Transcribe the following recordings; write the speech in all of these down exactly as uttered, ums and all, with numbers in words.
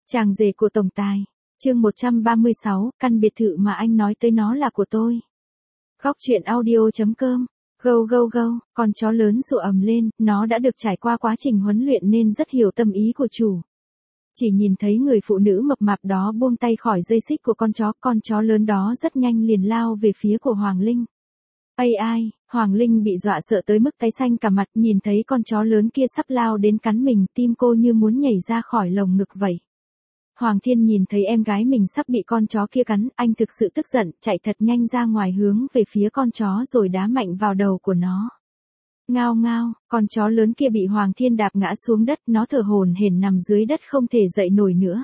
Chàng rể của tổng tài. Chương một trăm ba mươi sáu, căn biệt thự mà anh nói tới nó là của tôi. Góc truyện audio chấm com. Gâu gâu gâu, con chó lớn sủa ầm lên, nó đã được trải qua quá trình huấn luyện nên rất hiểu tâm ý của chủ. Chỉ nhìn thấy người phụ nữ mập mạp đó buông tay khỏi dây xích của con chó, con chó lớn đó rất nhanh liền lao về phía của Hoàng Linh. Ây ai, Hoàng Linh bị dọa sợ tới mức tái xanh cả mặt, nhìn thấy con chó lớn kia sắp lao đến cắn mình, tim cô như muốn nhảy ra khỏi lồng ngực vậy. Hoàng Thiên nhìn thấy em gái mình sắp bị con chó kia cắn, anh thực sự tức giận, chạy thật nhanh ra ngoài hướng về phía con chó rồi đá mạnh vào đầu của nó. Ngao ngao, con chó lớn kia bị Hoàng Thiên đạp ngã xuống đất, nó thở hổn hển nằm dưới đất không thể dậy nổi nữa.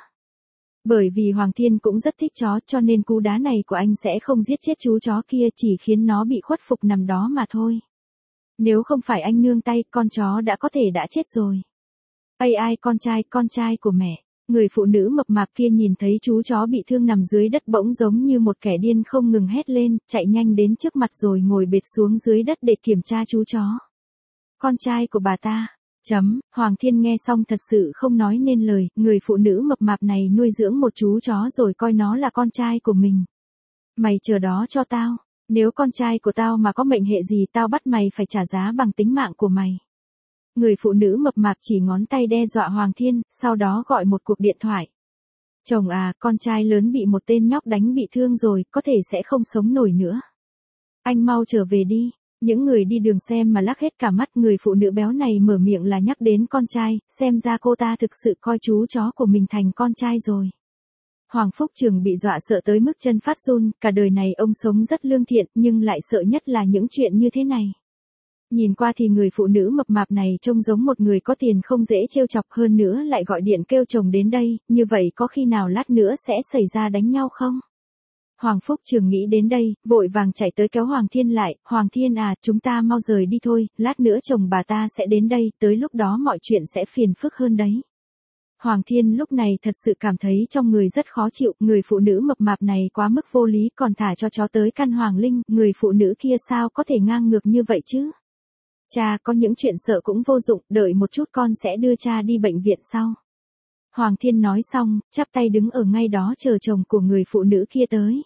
Bởi vì Hoàng Thiên cũng rất thích chó cho nên cú đá này của anh sẽ không giết chết chú chó kia, chỉ khiến nó bị khuất phục nằm đó mà thôi. Nếu không phải anh nương tay, con chó đã có thể đã chết rồi. Ây ai, con trai, con trai của mẹ. Người phụ nữ mập mạp kia nhìn thấy chú chó bị thương nằm dưới đất bỗng giống như một kẻ điên không ngừng hét lên, chạy nhanh đến trước mặt rồi ngồi bệt xuống dưới đất để kiểm tra chú chó. Con trai của bà ta. Chấm, Hoàng Thiên nghe xong thật sự không nói nên lời, người phụ nữ mập mạp này nuôi dưỡng một chú chó rồi coi nó là con trai của mình. Mày chờ đó cho tao, nếu con trai của tao mà có mệnh hệ gì tao bắt mày phải trả giá bằng tính mạng của mày. Người phụ nữ mập mạp chỉ ngón tay đe dọa Hoàng Thiên, sau đó gọi một cuộc điện thoại. Chồng à, con trai lớn bị một tên nhóc đánh bị thương rồi, có thể sẽ không sống nổi nữa. Anh mau trở về đi. Những người đi đường xem mà lắc hết cả mắt, người phụ nữ béo này mở miệng là nhắc đến con trai, xem ra cô ta thực sự coi chú chó của mình thành con trai rồi. Hoàng Phúc Trường bị dọa sợ tới mức chân phát run, cả đời này ông sống rất lương thiện nhưng lại sợ nhất là những chuyện như thế này. Nhìn qua thì người phụ nữ mập mạp này trông giống một người có tiền không dễ trêu chọc, hơn nữa lại gọi điện kêu chồng đến đây, như vậy có khi nào lát nữa sẽ xảy ra đánh nhau không? Hoàng Phúc Trường nghĩ đến đây, vội vàng chạy tới kéo Hoàng Thiên lại, Hoàng Thiên à, chúng ta mau rời đi thôi, lát nữa chồng bà ta sẽ đến đây, tới lúc đó mọi chuyện sẽ phiền phức hơn đấy. Hoàng Thiên lúc này thật sự cảm thấy trong người rất khó chịu, người phụ nữ mập mạp này quá mức vô lý, còn thả cho chó tới căn Hoàng Linh, người phụ nữ kia sao có thể ngang ngược như vậy chứ? Cha, có những chuyện sợ cũng vô dụng, đợi một chút con sẽ đưa cha đi bệnh viện sau. Hoàng Thiên nói xong, chắp tay đứng ở ngay đó chờ chồng của người phụ nữ kia tới.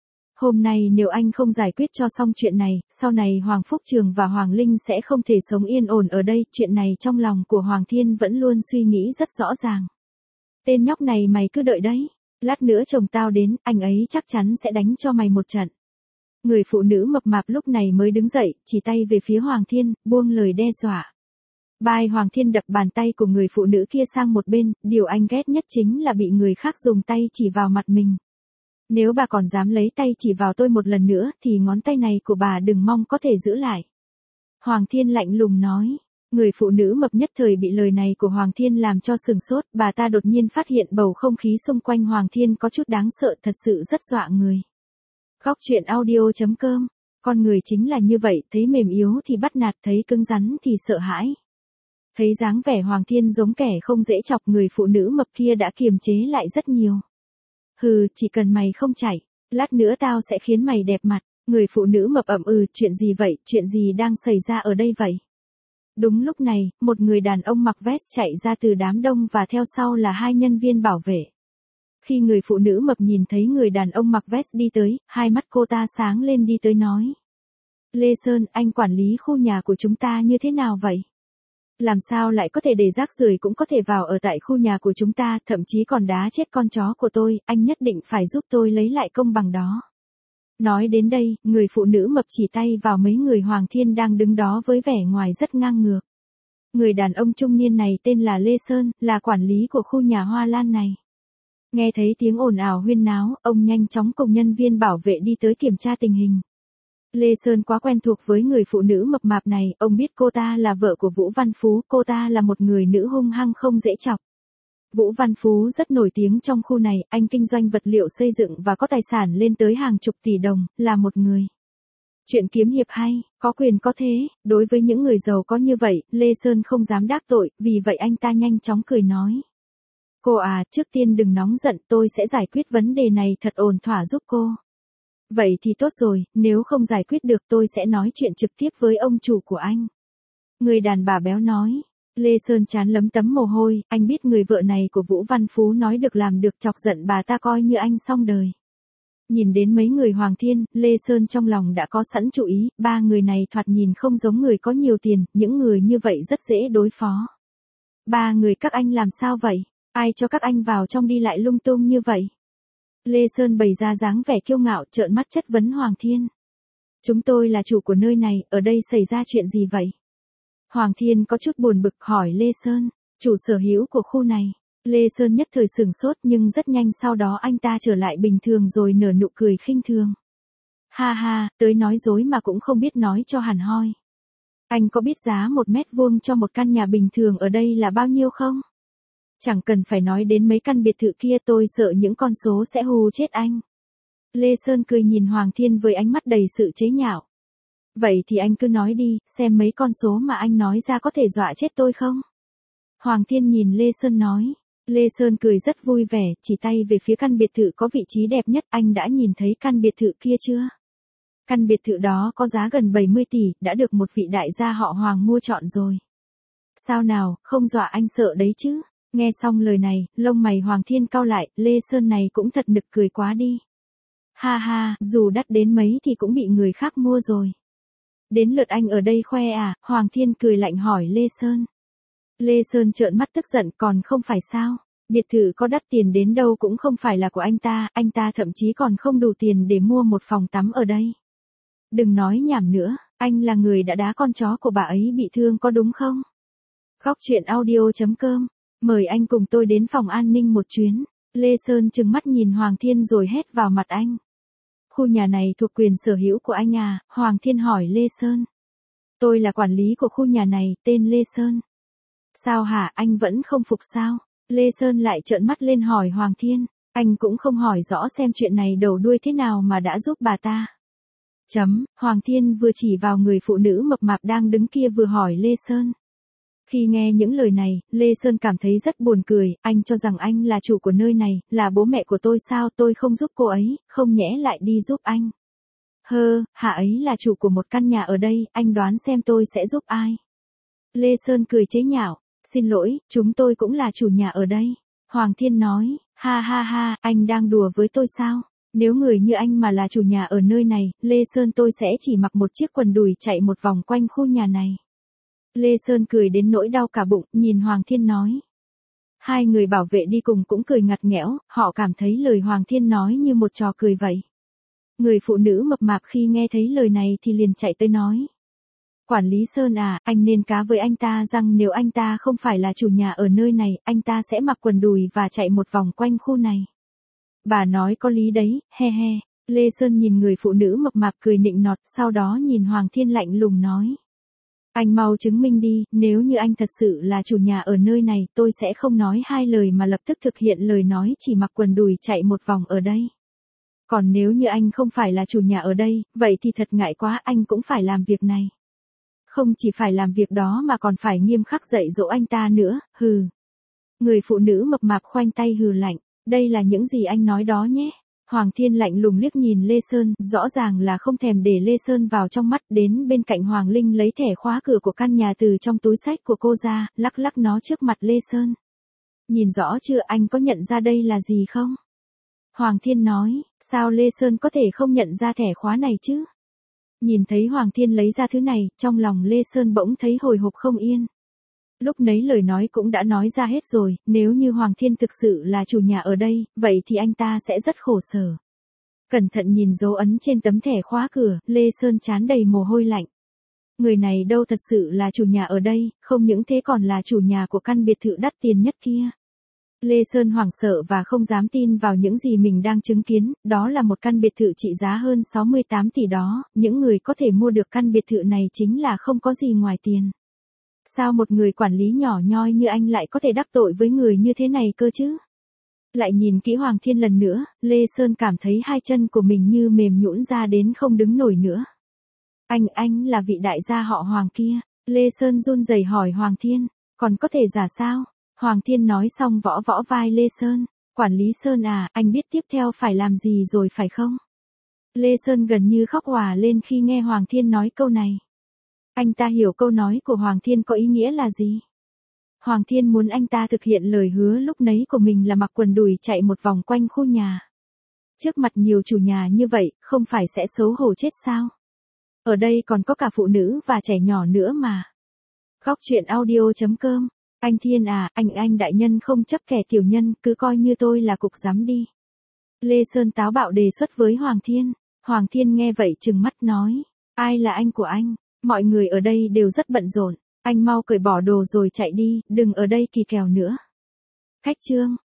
Hôm nay nếu anh không giải quyết cho xong chuyện này, sau này Hoàng Phúc Trường và Hoàng Linh sẽ không thể sống yên ổn ở đây, chuyện này trong lòng của Hoàng Thiên vẫn luôn suy nghĩ rất rõ ràng. Tên nhóc này mày cứ đợi đấy, lát nữa chồng tao đến, anh ấy chắc chắn sẽ đánh cho mày một trận. Người phụ nữ mập mạp lúc này mới đứng dậy, chỉ tay về phía Hoàng Thiên, buông lời đe dọa. Bai Hoàng Thiên đập bàn tay của người phụ nữ kia sang một bên, điều anh ghét nhất chính là bị người khác dùng tay chỉ vào mặt mình. Nếu bà còn dám lấy tay chỉ vào tôi một lần nữa thì ngón tay này của bà đừng mong có thể giữ lại. Hoàng Thiên lạnh lùng nói. Người phụ nữ mập nhất thời bị lời này của Hoàng Thiên làm cho sừng sốt, bà ta đột nhiên phát hiện bầu không khí xung quanh Hoàng Thiên có chút đáng sợ, thật sự rất dọa người. Góc truyện audio chấm com. Con người chính là như vậy, thấy mềm yếu thì bắt nạt, thấy cứng rắn thì sợ hãi. Thấy dáng vẻ Hoàng Thiên giống kẻ không dễ chọc, người phụ nữ mập kia đã kiềm chế lại rất nhiều. Hừ, chỉ cần mày không chạy, lát nữa tao sẽ khiến mày đẹp mặt. Người phụ nữ mập ậm ừ, chuyện gì vậy, chuyện gì đang xảy ra ở đây vậy? Đúng lúc này, một người đàn ông mặc vest chạy ra từ đám đông và theo sau là hai nhân viên bảo vệ. Khi người phụ nữ mập nhìn thấy người đàn ông mặc vest đi tới, hai mắt cô ta sáng lên đi tới nói. Lê Sơn, anh quản lý khu nhà của chúng ta như thế nào vậy? Làm sao lại có thể để rác rưởi cũng có thể vào ở tại khu nhà của chúng ta, thậm chí còn đá chết con chó của tôi, anh nhất định phải giúp tôi lấy lại công bằng đó. Nói đến đây, người phụ nữ mập chỉ tay vào mấy người Hoàng Thiên đang đứng đó với vẻ ngoài rất ngang ngược. Người đàn ông trung niên này tên là Lê Sơn, là quản lý của khu nhà Hoa Lan này. Nghe thấy tiếng ồn ào huyên náo, ông nhanh chóng cùng nhân viên bảo vệ đi tới kiểm tra tình hình. Lê Sơn quá quen thuộc với người phụ nữ mập mạp này, ông biết cô ta là vợ của Vũ Văn Phú, cô ta là một người nữ hung hăng không dễ chọc. Vũ Văn Phú rất nổi tiếng trong khu này, anh kinh doanh vật liệu xây dựng và có tài sản lên tới hàng chục tỷ đồng, là một người. Chuyện kiếm hiệp hay, có quyền có thế, đối với những người giàu có như vậy, Lê Sơn không dám đáp tội, vì vậy anh ta nhanh chóng cười nói. Cô à, trước tiên đừng nóng giận, tôi sẽ giải quyết vấn đề này thật ổn thỏa giúp cô. Vậy thì tốt rồi, nếu không giải quyết được tôi sẽ nói chuyện trực tiếp với ông chủ của anh. Người đàn bà béo nói. Lê Sơn chán lấm tấm mồ hôi, anh biết người vợ này của Vũ Văn Phú nói được làm được, chọc giận bà ta coi như anh xong đời. Nhìn đến mấy người Hoàng Thiên, Lê Sơn trong lòng đã có sẵn chủ ý, ba người này thoạt nhìn không giống người có nhiều tiền, những người như vậy rất dễ đối phó. Ba người các anh làm sao vậy? Ai cho các anh vào trong đi lại lung tung như vậy? Lê Sơn bày ra dáng vẻ kiêu ngạo, trợn mắt chất vấn Hoàng Thiên. Chúng tôi là chủ của nơi này, ở đây xảy ra chuyện gì vậy? Hoàng Thiên có chút buồn bực hỏi Lê Sơn, chủ sở hữu của khu này. Lê Sơn nhất thời sửng sốt nhưng rất nhanh sau đó anh ta trở lại bình thường rồi nở nụ cười khinh thường. Ha ha, tới nói dối mà cũng không biết nói cho hẳn hoi. Anh có biết giá một mét vuông cho một căn nhà bình thường ở đây là bao nhiêu không? Chẳng cần phải nói đến mấy căn biệt thự kia, tôi sợ những con số sẽ hù chết anh. Lê Sơn cười nhìn Hoàng Thiên với ánh mắt đầy sự chế nhạo. Vậy thì anh cứ nói đi, xem mấy con số mà anh nói ra có thể dọa chết tôi không? Hoàng Thiên nhìn Lê Sơn nói. Lê Sơn cười rất vui vẻ, chỉ tay về phía căn biệt thự có vị trí đẹp nhất. Anh đã nhìn thấy căn biệt thự kia chưa? Căn biệt thự đó có giá gần bảy mươi tỷ, đã được một vị đại gia họ Hoàng mua chọn rồi. Sao nào, không dọa anh sợ đấy chứ? Nghe xong lời này, lông mày Hoàng Thiên cau lại, Lê Sơn này cũng thật nực cười quá đi. Ha ha, dù đắt đến mấy thì cũng bị người khác mua rồi. Đến lượt anh ở đây khoe à? Hoàng Thiên cười lạnh hỏi Lê Sơn. Lê Sơn trợn mắt tức giận, còn không phải sao? Biệt thự có đắt tiền đến đâu cũng không phải là của anh ta, anh ta thậm chí còn không đủ tiền để mua một phòng tắm ở đây. Đừng nói nhảm nữa, anh là người đã đá con chó của bà ấy bị thương có đúng không? Góc truyện audio chấm com, mời anh cùng tôi đến phòng an ninh một chuyến. Lê Sơn trừng mắt nhìn Hoàng Thiên rồi hét vào mặt anh. Khu nhà này thuộc quyền sở hữu của anh à? Hoàng Thiên hỏi Lê Sơn. Tôi là quản lý của khu nhà này, tên Lê Sơn. Sao hả, anh vẫn không phục sao? Lê Sơn lại trợn mắt lên hỏi Hoàng Thiên. Anh cũng không hỏi rõ xem chuyện này đầu đuôi thế nào mà đã giúp bà ta. Chấm, Hoàng Thiên vừa chỉ vào người phụ nữ mập mạp đang đứng kia vừa hỏi Lê Sơn. Khi nghe những lời này, Lê Sơn cảm thấy rất buồn cười, anh cho rằng anh là chủ của nơi này, là bố mẹ của tôi sao? Tôi không giúp cô ấy, không nhẽ lại đi giúp anh. Hơ, hạ ấy là chủ của một căn nhà ở đây, anh đoán xem tôi sẽ giúp ai? Lê Sơn cười chế nhạo, xin lỗi, chúng tôi cũng là chủ nhà ở đây. Hoàng Thiên nói, ha ha ha, anh đang đùa với tôi sao? Nếu người như anh mà là chủ nhà ở nơi này, Lê Sơn tôi sẽ chỉ mặc một chiếc quần đùi chạy một vòng quanh khu nhà này. Lê Sơn cười đến nỗi đau cả bụng, nhìn Hoàng Thiên nói. Hai người bảo vệ đi cùng cũng cười ngặt nghẽo, họ cảm thấy lời Hoàng Thiên nói như một trò cười vậy. Người phụ nữ mập mạp khi nghe thấy lời này thì liền chạy tới nói. Quản lý Sơn à, anh nên cá với anh ta rằng nếu anh ta không phải là chủ nhà ở nơi này, anh ta sẽ mặc quần đùi và chạy một vòng quanh khu này. Bà nói có lý đấy, he he. Lê Sơn nhìn người phụ nữ mập mạp cười nịnh nọt, sau đó nhìn Hoàng Thiên lạnh lùng nói. Anh mau chứng minh đi, nếu như anh thật sự là chủ nhà ở nơi này, tôi sẽ không nói hai lời mà lập tức thực hiện lời nói chỉ mặc quần đùi chạy một vòng ở đây. Còn nếu như anh không phải là chủ nhà ở đây, vậy thì thật ngại quá, anh cũng phải làm việc này. Không chỉ phải làm việc đó mà còn phải nghiêm khắc dạy dỗ anh ta nữa, hừ. Người phụ nữ mập mạp khoanh tay hừ lạnh, đây là những gì anh nói đó nhé. Hoàng Thiên lạnh lùng liếc nhìn Lê Sơn, rõ ràng là không thèm để Lê Sơn vào trong mắt, đến bên cạnh Hoàng Linh lấy thẻ khóa cửa của căn nhà từ trong túi xách của cô ra, lắc lắc nó trước mặt Lê Sơn. Nhìn rõ chưa, anh có nhận ra đây là gì không? Hoàng Thiên nói, sao Lê Sơn có thể không nhận ra thẻ khóa này chứ? Nhìn thấy Hoàng Thiên lấy ra thứ này, trong lòng Lê Sơn bỗng thấy hồi hộp không yên. Lúc nấy lời nói cũng đã nói ra hết rồi, nếu như Hoàng Thiên thực sự là chủ nhà ở đây, vậy thì anh ta sẽ rất khổ sở. Cẩn thận nhìn dấu ấn trên tấm thẻ khóa cửa, Lê Sơn trán đầy mồ hôi lạnh. Người này đâu thật sự là chủ nhà ở đây, không những thế còn là chủ nhà của căn biệt thự đắt tiền nhất kia. Lê Sơn hoảng sợ và không dám tin vào những gì mình đang chứng kiến, đó là một căn biệt thự trị giá hơn sáu mươi tám tỷ đó, những người có thể mua được căn biệt thự này chính là không có gì ngoài tiền. Sao một người quản lý nhỏ nhoi như anh lại có thể đắc tội với người như thế này cơ chứ? Lại nhìn kỹ Hoàng Thiên lần nữa, Lê Sơn cảm thấy hai chân của mình như mềm nhũn ra đến không đứng nổi nữa. Anh, anh là vị đại gia họ Hoàng kia. Lê Sơn run rẩy hỏi Hoàng Thiên, còn có thể giả sao? Hoàng Thiên nói xong võ võ vai Lê Sơn, quản lý Sơn à, anh biết tiếp theo phải làm gì rồi phải không? Lê Sơn gần như khóc òa lên khi nghe Hoàng Thiên nói câu này. Anh ta hiểu câu nói của Hoàng Thiên có ý nghĩa là gì. Hoàng Thiên muốn anh ta thực hiện lời hứa lúc nấy của mình là mặc quần đùi chạy một vòng quanh khu nhà. Trước mặt nhiều chủ nhà như vậy, không phải sẽ xấu hổ chết sao? Ở đây còn có cả phụ nữ và trẻ nhỏ nữa mà. Góc truyện audio chấm com. Anh Thiên à, anh anh đại nhân không chấp kẻ tiểu nhân, cứ coi như tôi là cục giám đi. Lê Sơn táo bạo đề xuất với Hoàng Thiên. Hoàng Thiên nghe vậy trừng mắt nói. Ai là anh của anh? Mọi người ở đây đều rất bận rộn. Anh mau cởi bỏ đồ rồi chạy đi, đừng ở đây kỳ kèo nữa. Khách Trương,